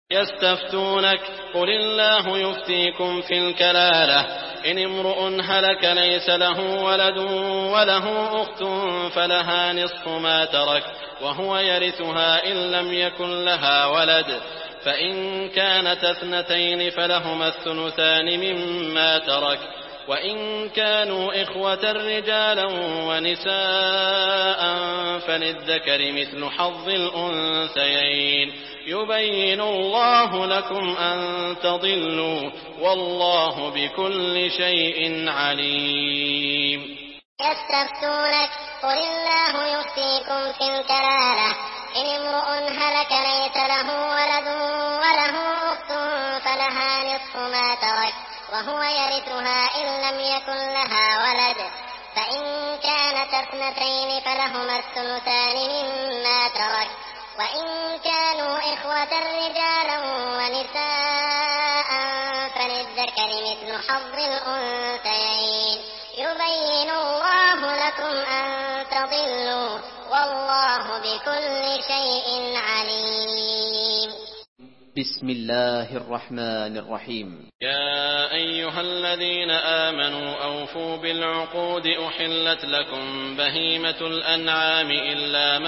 يستفتونك قل الله يفتيكم في الكلالة إن امرؤ هلك ليس له ولد وله أخت فلها نصف ما ترك وهو يرثها إن لم يكن لها ولد فإن كانت اثنتين فلهما الثلثان مما ترك وإن كانوا إخوة رجالا ونساء فللذكر مثل حظ الأنثيين يبين الله لكم أن تضلوا والله بكل شيء عليم. يستفتونك قل الله يفتيكم في الكلالة إن امرؤ هلك ليس له ولد وله أخت فلها نصف ما ترك وهو يرثها إن لم يكن لها ولد فإن كانت اثنتين فلهما الثلثان مما ترك وإن كانوا إخوة رجالا ونساء فللذكر مثل حظ الأنثيين يبين الله لكم أن تضلوا والله بكل شيء عليم. بسم الله الرحمن الرحيم. يا أيها الذين آمنوا أوفوا بالعقود أحلت لكم بهيمة الأنعام إلا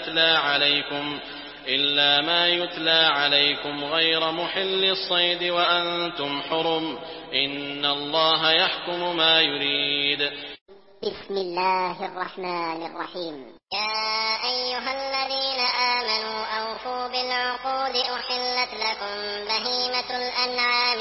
ما يتلى عليكم غير محل الصيد وأنتم حرم إن الله يحكم ما يريد. بسم الله الرحمن الرحيم. يا أيها الذين آمنوا أوفوا بالعقود أحلت لكم بهيمة الأنعام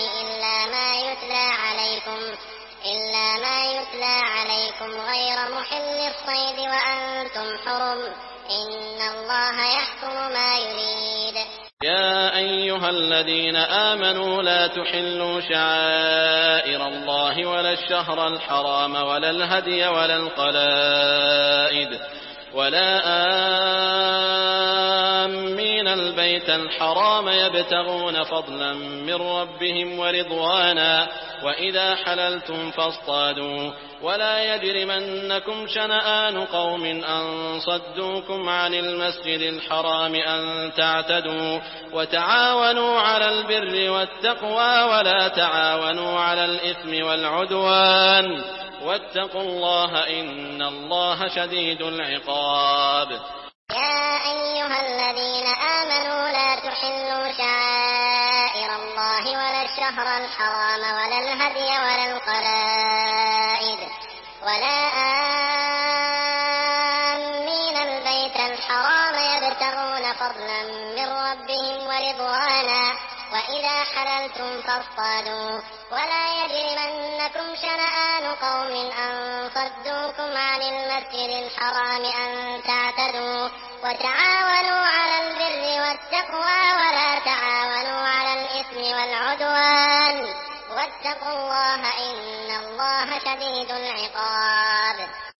إلا ما يتلى عليكم غير محل الصيد وأنتم حرم إن الله يحكم ما يريد. يا أيها الذين آمنوا لا تحلوا شعائر الله ولا الشهر الحرام ولا الهدي ولا القلائد ولا آمين البيت الحرام يبتغون فضلا من ربهم ورضوانا وإذا حللتم فاصطادوا ولا يجرمنكم شنآن قوم أن صدوكم عن المسجد الحرام أن تعتدوا وتعاونوا على البر والتقوى ولا تعاونوا على الإثم والعدوان واتقوا الله إن الله شديد العقاب. يا أيها الذين آمنوا لا تحلوا شعائر الله ولا الشهر الحرام ولا الهدي ولا القلائد ولا آمين البيت الحرام يبتغون فضلا من ربهم ورضوانا وإذا حللتم فاصطادوا ولا يجرمنكم شنآن قوم أن صدوكم عن المسجد الحرام أن تعتدوا وتعاونوا على البر والتقوى ولا تعاونوا على الإثم والعدوان واتقوا الله إن الله شديد العقاب.